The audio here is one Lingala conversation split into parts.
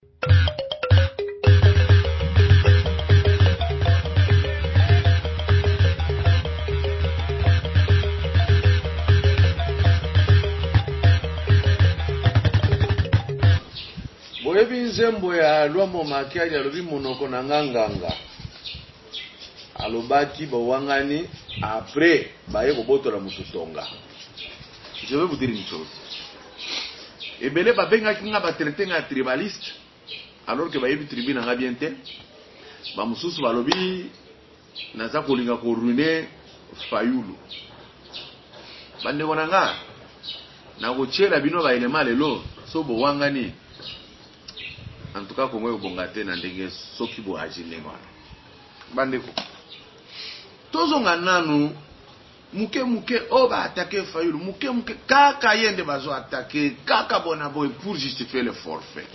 Boyebi nzembo ya Lwambo Makiadi alobi monoko na nganganga alobaki bawangani après baye kobotola mututonga. Je vais vous dire une chose. Ebele babengaki nga batraité nga tribaliste alors que bayebi tribu na nga bien te. Ba mususu balobi naza kolinga ko ruiner Fayulu. Bande kona nga na kochela bino ba elema lelo so bowangani. En tout cas, comme vous avez dit, ce qui vous a dit, bandeko. Tozonga nanu, muke oba attaquer Fayulu, muke kaka yende bazo attaquer, kaka bonaboy pour justifier le forfait.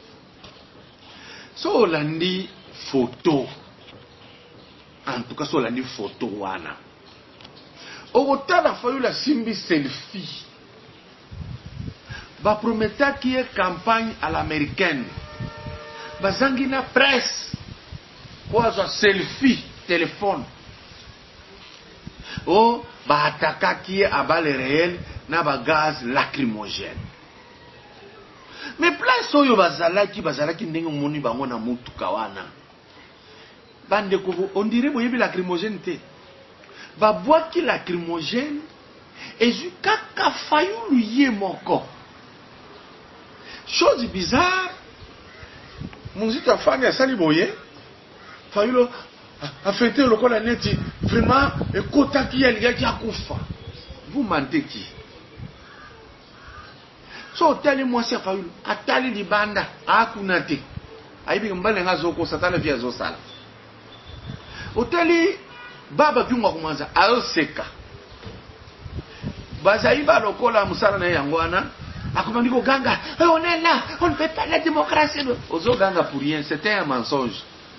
So olandi photo, en tout cas so olandi photo wana. Ogotala Fayulu simbi selfie. Ba prometa qui est campagne à l'américaine. Bazangina presse pour avoir selfie téléphone. Oh, ba ataka qui est à balles réelles na ba gaz lacrymogène. Mais place oyo bazalaki ndenge moni bango na mutuka wana. Bande ko on dirait boyebi lacrymogène te. Ba boaki lacrymogène et kaka Fayulu ye moko. Chose bizarre. Muzito afanya sali boye Fayulu a fêté le kola neti vraiment ekota ki ya ligaki akufa. Vous mentez qui? So tali mwasi Fayulu atali libanda akuna te. Aibi mbale ngazo ko satana via zo sala. Otali baba kyungwa kumanza ayoseka. Bazaiba lokola musala na yangwana. Akomandiko ganga, on est là, on ne fait pas la démocratie. Ozo ganga pour rien, c'était un mensonge.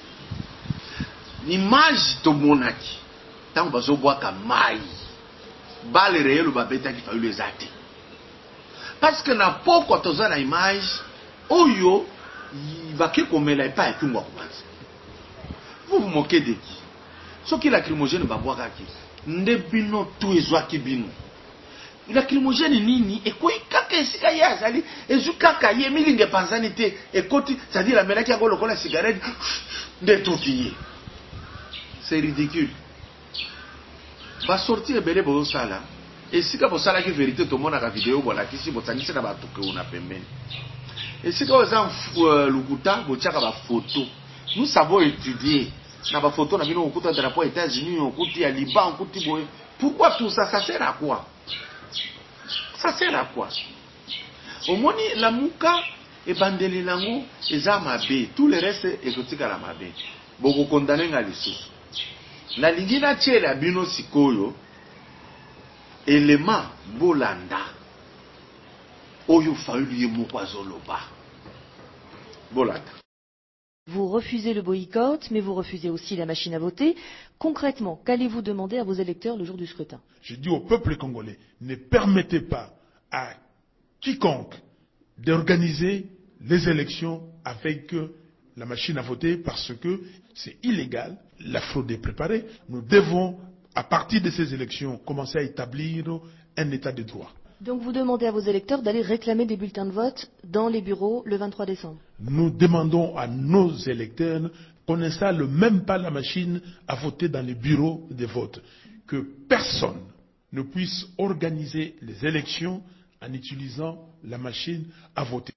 L'image to monaki, tant bazo boaka mai, bale réel ou babeta qui Fayulu les actes. Parce que na poko toza na image, oyo, ibaki komela pas et kungwa kumanza. Vous vous moquez de qui? Ce qui lacrymogène baboaka ki, ndebino tu ezwaki bino. Lacrymogène nini ekoi kaka esika ya azali ezu kaka ye milinge panzani te ekoti c'est-à-dire la melaki ya ngolo kola cigarette de tuki. C'est ridicule. Ba sortir ebele bo sala esika bo sala ki vérité to mona ka vidéo bola kisi bo tangisa na batu ke ona pembeni. Esika oza lukuta bo tiaka ba photo. Nous savons étudier na ba photo na bino okuta drapeau États-Unis okuti ya Liban okuti boye. Pourquoi tout ça sert à quoi? Ça sert à quoi? Au moins, la mouka et bandeli lango et zamabe. Tout le reste est critique à la mabe. Beaucoup condamné à l'issous. La lingina tche la bino sikoyo élément bolanda. Oyo Fayulu ye mokwazoloba. Bolanda. Vous refusez le boycott, mais vous refusez aussi la machine à voter. Concrètement, qu'allez-vous demander à vos électeurs le jour du scrutin? Je dis au peuple congolais, ne permettez pas à quiconque d'organiser les élections avec la machine à voter parce que c'est illégal, la fraude est préparée. Nous devons, à partir de ces élections, commencer à établir un état de droit. Donc vous demandez à vos électeurs d'aller réclamer des bulletins de vote dans les bureaux le 23 décembre. Nous demandons à nos électeurs qu'on n'installe même pas la machine à voter dans les bureaux de vote. Que personne ne puisse organiser les élections en utilisant la machine à voter.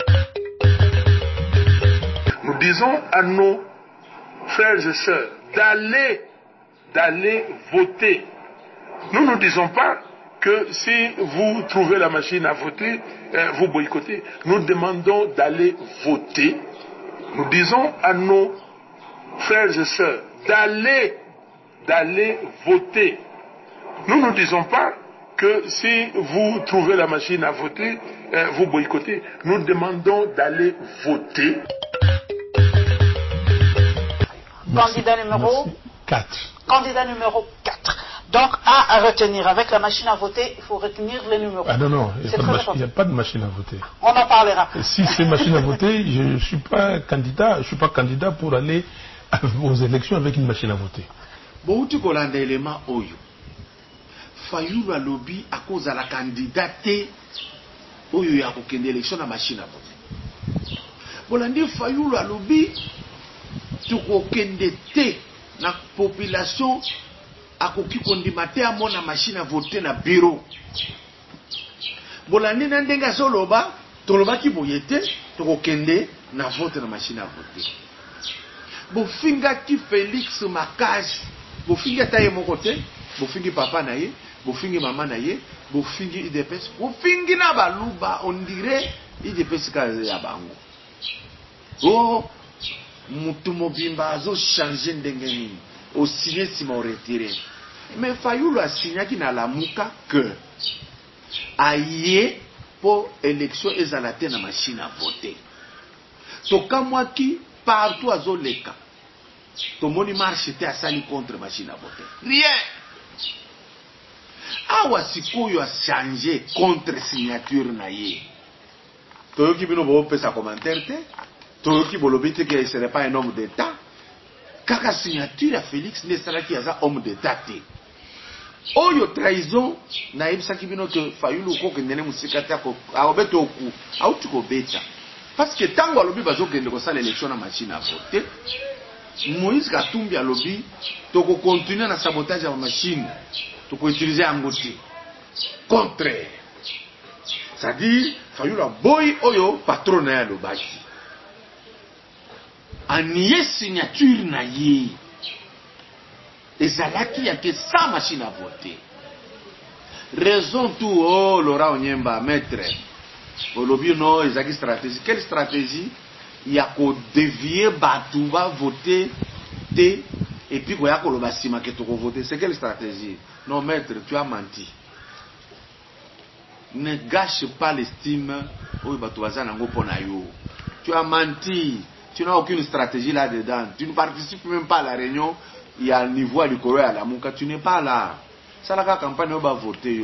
Nous disons à nos frères et sœurs d'aller voter. Nous ne disons pas que si vous trouvez la machine à voter, vous boycottez. Nous demandons d'aller voter. Nous disons à nos frères et sœurs d'aller voter. Nous ne disons pas que si vous trouvez la machine à voter, vous boycottez. Nous demandons d'aller voter. Candidat numéro 4. Candidat numéro 4. Donc, à retenir, avec la machine à voter, il faut retenir les numéros. Ah non, il n'y a pas de machine à voter. On en parlera. Et si c'est machine à voter, je ne suis pas candidat pour aller aux élections avec une machine à voter. Bon, tu connais l'élément Oyo. Fayulu a lobby à cause de la candidaté Oyo ya kokende élection na machine à voter. Bolandi Fayulu a lobby tu kokende te na population akoki kondimate a mona machine à voter na bureau. Bolandi na ndenga soloba toloba ki boyete to kokende na vote na machine à voter. Bofinga ki Félix Makazi bofingi taye mon côté bofingi papa na ye bofingi mama na ye bofingi IDPS bofingi na baluba on dirait IDPS ka ya bango oh mutu mobimba azo changer ndenge nini au signer si mon retiré mais Fayulu a signé ki na lamuka que aye pour élection ezalate na machine à voter to kamwa ki partout azo leka to moni marche te asali contre machine à voter rien awa sikoyo a changé contre signature na ye toyoki bino bopesa commentaire te toyoki bolobi te que ce n'est pas un homme d'état kaka signature ya Félix ne salaki aza homme d'état te oyo trahison na yebisaki bino que Fayulu kokendene musika te akobeta oku auti kobeta parce que tango alobi bazokende kosala élection na machine à voter Moïse Katumbi a lobby, toko continuer na sabotage à la machine, toko utiliser yango te. Contraire. C'est-à-dire, Fayulu boy oyo patron na lo baki. Aniye signature na ye. Ezalaki ya ke sa machine à voter. Raison tout oh Laura Onyemba maître. Au lobby non, ezaki stratégie. Quelle stratégie? Il y a qu'au dévier batu va voter et puis il y a qu'au basima que tu vas voter. C'est quelle stratégie? Non maître, tu as menti. Ne gâche pas l'estime. Tu as menti. Tu n'as aucune stratégie là-dedans. Tu ne participes même pas à la réunion. Il y a un niveau à l'Ikoro et à la Mouka. Tu n'es pas là. Ça la campagne va voter.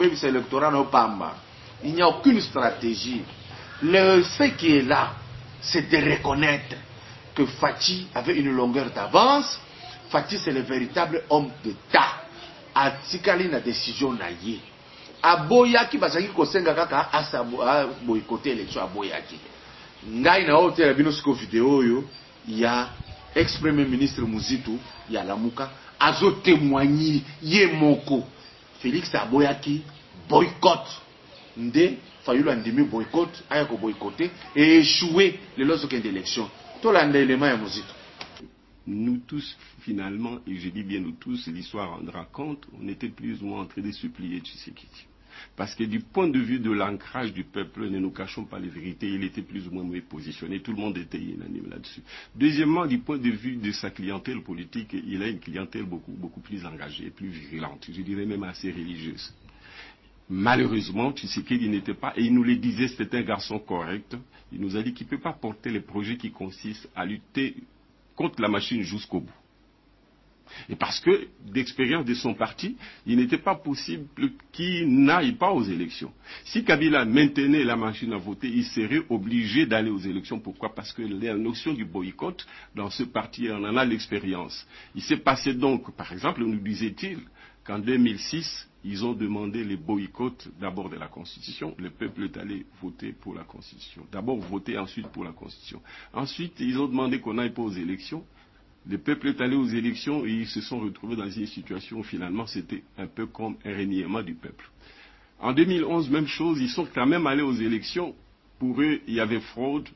Il n'y a aucune stratégie. Le fait qui est là, c'est de reconnaître que Faty avait une longueur d'avance. Faty, c'est le véritable homme d'État. A tikali na décision na ye. Aboyaki bazaki kosenga kaka asa boycotter l'élection aboyaki. Ngai na hôtel bino siko vidéo yo ya ex-premier ministre Muzitu ya Lamuka azo témoigner ye moko. Félix aboyaki boycott nde Fayulu andimi boycott ayako boycotter et échouer le lorsqu'il y a une élection. Tout l'élément ya Muzitu. Nous tous, finalement, et je dis bien nous tous, l'histoire rendra compte, on était plus ou moins en train de supplier Tshisekedi. Parce que du point de vue de l'ancrage du peuple, ne nous cachons pas les vérités, il était plus ou moins mieux positionné, tout le monde était unanime là-dessus. Deuxièmement, du point de vue de sa clientèle politique, il a une clientèle beaucoup plus engagée, plus virulente, je dirais même assez religieuse. Malheureusement, Tshisekedi n'était pas, et il nous le disait, c'était un garçon correct, il nous a dit qu'il ne peut pas porter les projets qui consistent à lutter contre la machine jusqu'au bout. Et parce que, d'expérience de son parti, il n'était pas possible qu'il n'aille pas aux élections. Si Kabila maintenait la machine à voter, il serait obligé d'aller aux élections. Pourquoi? Parce que la notion du boycott, dans ce parti, on en a l'expérience. Il s'est passé donc, par exemple, nous disait-il, qu'en 2006, ils ont demandé le boycott d'abord de la Constitution. Le peuple est allé voter pour la Constitution. D'abord voter, ensuite pour la Constitution. Ensuite, ils ont demandé qu'on n'aille pas aux élections. Le peuple est allé aux élections et ils se sont retrouvés dans une situation où finalement c'était un peu comme un reniement du peuple. En 2011, même chose, ils sont quand même allés aux élections. Pour eux, il y avait fraude.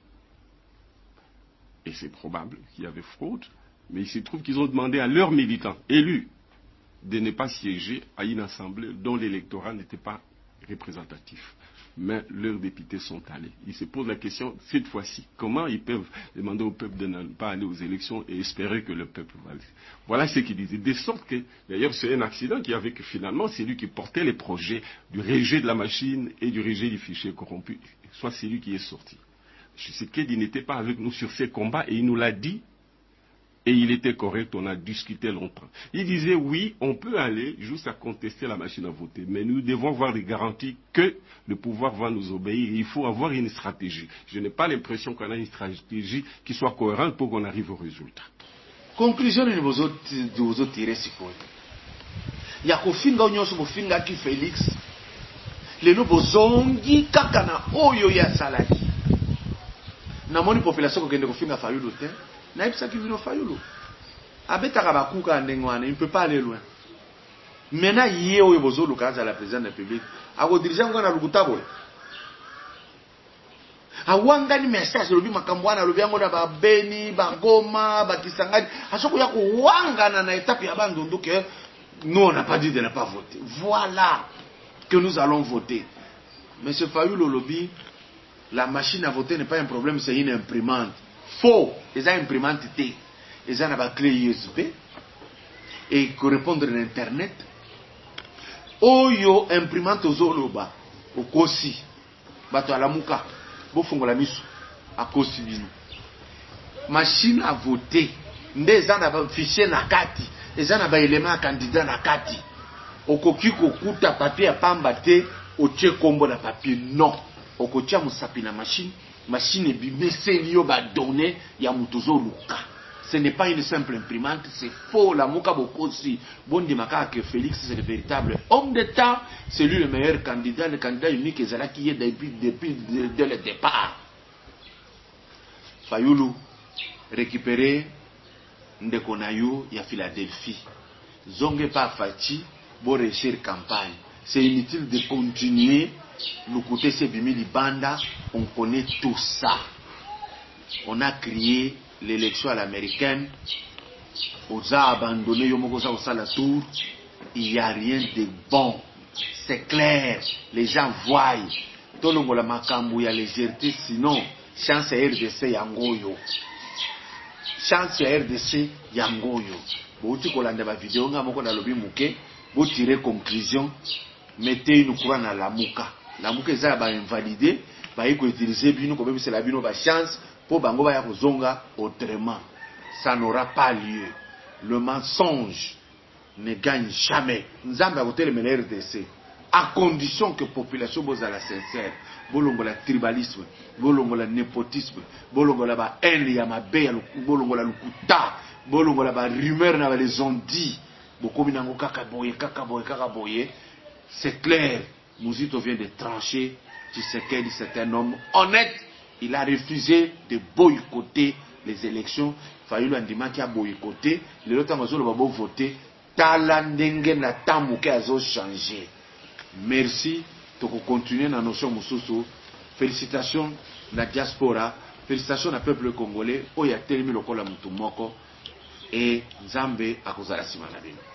Et c'est probable qu'il y avait fraude. Mais il se trouve qu'ils ont demandé à leurs militants élus de ne pas siéger à une assemblée dont l'électorat n'était pas représentatif. Mais leurs députés sont allés. Ils se posent la question, cette fois-ci, comment ils peuvent demander au peuple de ne pas aller aux élections et espérer que le peuple va aller. Voilà ce qu'ils disaient. De sorte que, d'ailleurs, c'est un accident qui avait que finalement, c'est lui qui portait les projets du rejet de la machine et du rejet du fichier corrompu, soit celui qui est sorti. Tshisekedi n'était pas avec nous sur ces combats et il nous l'a dit Et il était correct, on a discuté longtemps. Il disait oui, on peut aller juste à contester la machine à voter, mais nous devons avoir des garanties que le pouvoir va nous obéir. Il faut avoir une stratégie. Je n'ai pas l'impression qu'on a une stratégie qui soit cohérente pour qu'on arrive au résultat. Conclusion ni bozo tirer sikoyo. Ya kofinga onyoso bofinga ki Félix. Lelo bozongi kaka na oyo ya salaki. Na moni population ko kende kofinga Fayulu te. Na ipsa ki vino Fayulu. Abetaka bakuka ndengwana, il ne peut pas aller loin. Maintenant yé oyo bozo lukaza la présidente de la République. Ako dirigeant ngwana lukutabo. Awanga ni message lobi makambo wana lobi yango na ba Beni, ba Goma, ba Kisangani. Asoko ya ko wanga na étape ya bandundu que nous on n'a pas dit de ne pas voter. Voilà que nous allons voter. Monsieur Fayulu lobi, la machine à voter n'est pas un problème, c'est une imprimante. Faux. Les imprimante T. Les ont une clé USB et correspondre à l'internet. Oyo imprimante ozoloba okosi bato alamuka bofungola miso akosi bino. Machine à voter nde ezana ba fichier na kati, ezana ba élément candidat na kati. Okoki kokuta papier ya pamba te otie kombo na papier non. Okotia musapi na machine ebimeseli yo ba données ya mutuzo luka. Ce n'est pas une simple imprimante, c'est faux. La Mouka Bokosi, Bondi Maka, que Félix, c'est le véritable homme d'État. C'est lui le meilleur candidat, le candidat unique et Zala qui est depuis dès le départ. Fayulu, récupérer Ndekonayo, il y a Philadelphie. Zonge pas Fachi, bon réussir campagne. C'est inutile de continuer. Le côté c'est Bimili Banda, on connaît tout ça. On a crié l'élection à l'américaine, on a abandonné la tour, il n'y a rien de bon. C'est clair, les gens voient. Tout le monde a makambu, il y a légèreté, sinon, chance à RDC Yangoyo. Chance à RDC Yangoyo. Bouti kolanda ba vidéo nga moko na lobi muke, bo tirer conclusion, mettez une couronne à la mouka. La mouka eza ba invalider, ba yiko utiliser bino ko c'est la bino ba chance. Pour bango ya kozonga autrement, ça n'aura pas lieu. Le mensonge ne gagne jamais. Nzambe a voté le meilleur RDC à condition que la population boza la sincère, bolongo la tribalisme, bolongo la népotisme, bolongo la ba haine ya mabe, bolongo la lukuta, bolongo la ba rumeur na ba les ont dit, bokomi nango kaka boye. C'est clair, Mouzito vient de trancher. Tshisekedi c'est un homme honnête. Il a refusé de boycotter les élections. Fayulu andima qui a boycotté. Les autres ont voté. Talandenge na tamuke azo changer. Merci. Toko continuer na notion mususu. Félicitations la diaspora. Félicitations au peuple congolais. Oya telemi lokola mutu moko. Et Nzambe akozala sima na bino.